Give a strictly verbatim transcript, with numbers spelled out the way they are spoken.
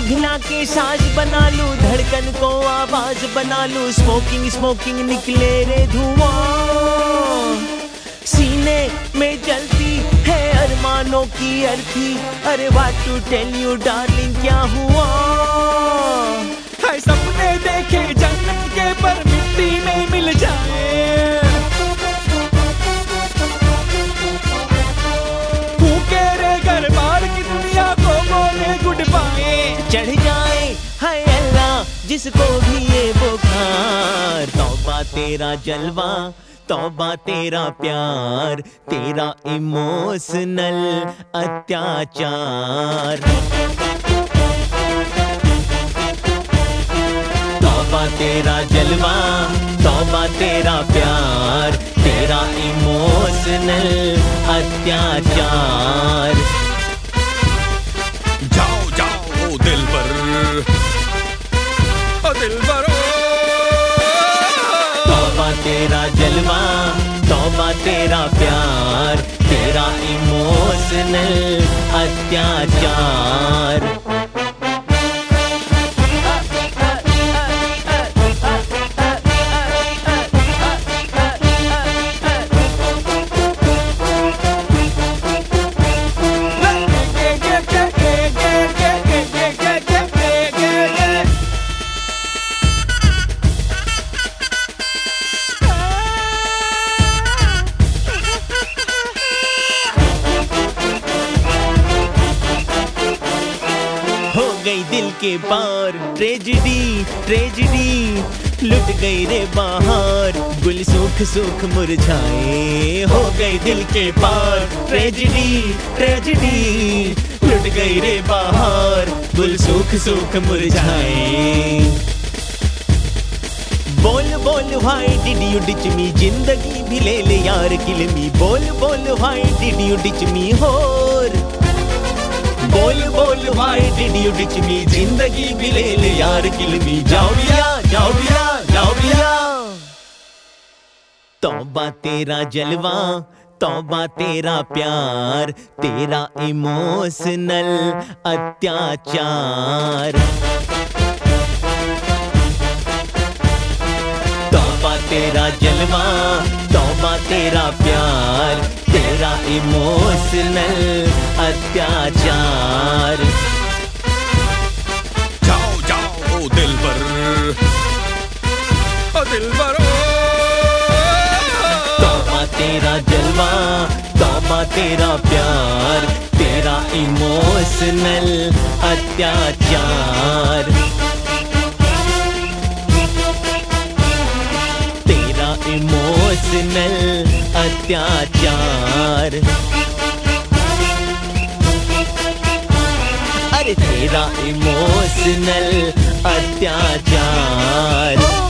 पिघला के सांस बना लूं, धड़कन को आवाज बना लूं, स्मोकिंग स्मोकिंग निकले रे धुआं, सीने में जलती है अरमानों की अर्थी, अरे what to tell you darling क्या हुआ, है सपने देखे जन्नत के पर मिट्टी में मिल जाए, फूके रे घर बार की दुनिया को बोले गुड बाय, चढ़ जाए हाय अल्लाह जिसको भी ये बुखार, तौबा तेरा जलवा, तौबा तेरा प्यार, तेरा इमोशनल अत्याचार, तौबा तेरा जलवा, तौबा तेरा प्यार, तेरा इमोशनल अत्याचार। जाओ जाओ दिलबर, ओ दिलबर, तौबा तेरा जलवा, तौबा तेरा प्यार, तेरा इमोशनल अत्याचार। गई दिल के पार ट्रेजेडी ट्रेजेडी, लुट गई रे बाहर गुल सूख सूख मुरझाए, हो गई दिल के पार ट्रेजेडी ट्रेजेडी, लुट गई रे बाहर गुल सूख सूख मुरझाए। बोल बोल why did you ditch me, जिंदगी भी ले ले यार किल मी, बोल बोल why did you ditch me होर, बोल बोल why did you ditch me, जिंदगी भी ले ले यार किल मी, जाओ बिया जाओ बिया जाओ बिया। तौबा तेरा जलवा, तौबा तेरा प्यार, तेरा इमोशनल अत्याचार, तौबा तेरा जलवा, तौबा तेरा प्यार, तेरा इमोशनल अत्याचार। जाओ जाओ दिलबर, ओ दिलबर, तौबा तेरा जलवा, तौबा तेरा प्यार, तेरा इमोशनल अत्याचार, तेरा इमोशनल अत्याचार, अरे तेरा इमोशनल अत्याचार।